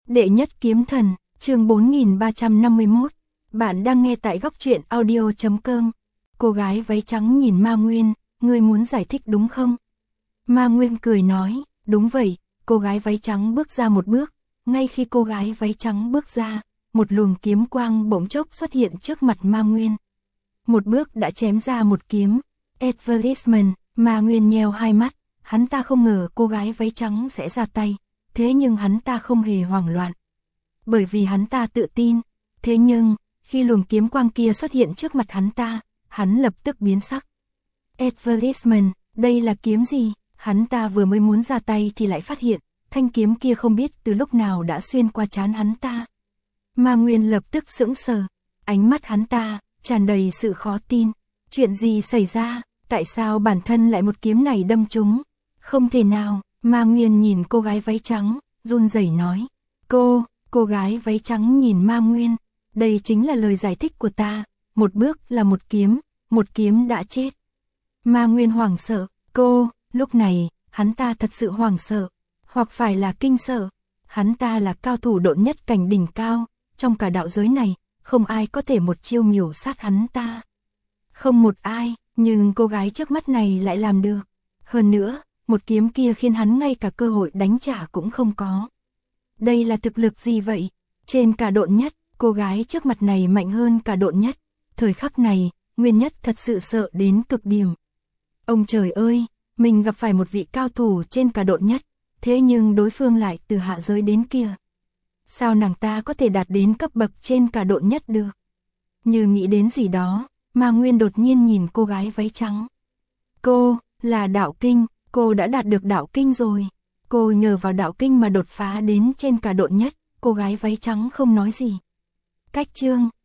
Đệ nhất kiếm thần, chương 4351. Bạn đang nghe tại góc truyện audio.com. Cô gái váy trắng nhìn Ma Nguyên, ngươi muốn giải thích đúng không? Ma Nguyên cười nói, đúng vậy. Cô gái váy trắng bước ra một bước, ngay khi cô gái váy trắng bước ra, một luồng kiếm quang bỗng chốc xuất hiện trước mặt Ma Nguyên. Một bước đã chém ra một kiếm. Advertisement, Ma Nguyên nheo hai mắt, hắn ta không ngờ cô gái váy trắng sẽ ra tay. Thế nhưng hắn ta không hề hoảng loạn. Bởi vì hắn ta tự tin. Thế nhưng, khi luồng kiếm quang kia xuất hiện trước mặt hắn lập tức biến sắc. Advertisement, đây là kiếm gì? Hắn ta vừa mới muốn ra tay thì lại phát hiện, thanh kiếm kia không biết từ lúc nào đã xuyên qua trán hắn ta. Ma Nguyên lập tức sững sờ, ánh mắt hắn ta tràn đầy sự khó tin. Chuyện gì xảy ra? Tại sao bản thân lại một kiếm này đâm trúng? Không thể nào. Ma Nguyên nhìn cô gái váy trắng, run rẩy nói. Cô gái váy trắng nhìn Ma Nguyên. Đây chính là lời giải thích của ta. Một bước là một kiếm đã chết. Ma Nguyên hoảng sợ. Lúc này, hắn ta thật sự hoảng sợ. Hoặc phải là kinh sợ. Hắn ta là cao thủ độn nhất cảnh đỉnh cao. Trong cả đạo giới này, không ai có thể một chiêu miểu sát hắn ta. Không một ai, nhưng cô gái trước mắt này lại làm được. Hơn nữa, một kiếm kia khiến hắn ngay cả cơ hội đánh trả cũng không có. Đây là thực lực gì vậy? Trên cả độn nhất, cô gái trước mặt này mạnh hơn cả độn nhất. Thời khắc này, Nguyên Nhất thật sự sợ đến cực điểm. Ông trời ơi, mình gặp phải một vị cao thủ trên cả độn nhất, thế nhưng đối phương lại từ hạ giới đến kia. Sao nàng ta có thể đạt đến cấp bậc trên cả độn nhất được? Như nghĩ đến gì đó, Ma Nguyên đột nhiên nhìn cô gái váy trắng. Cô, là đạo kinh. Cô đã đạt được đạo kinh rồi. Cô nhờ vào đạo kinh mà đột phá đến trên cả độn nhất. Cô gái váy trắng không nói gì. Cách chương,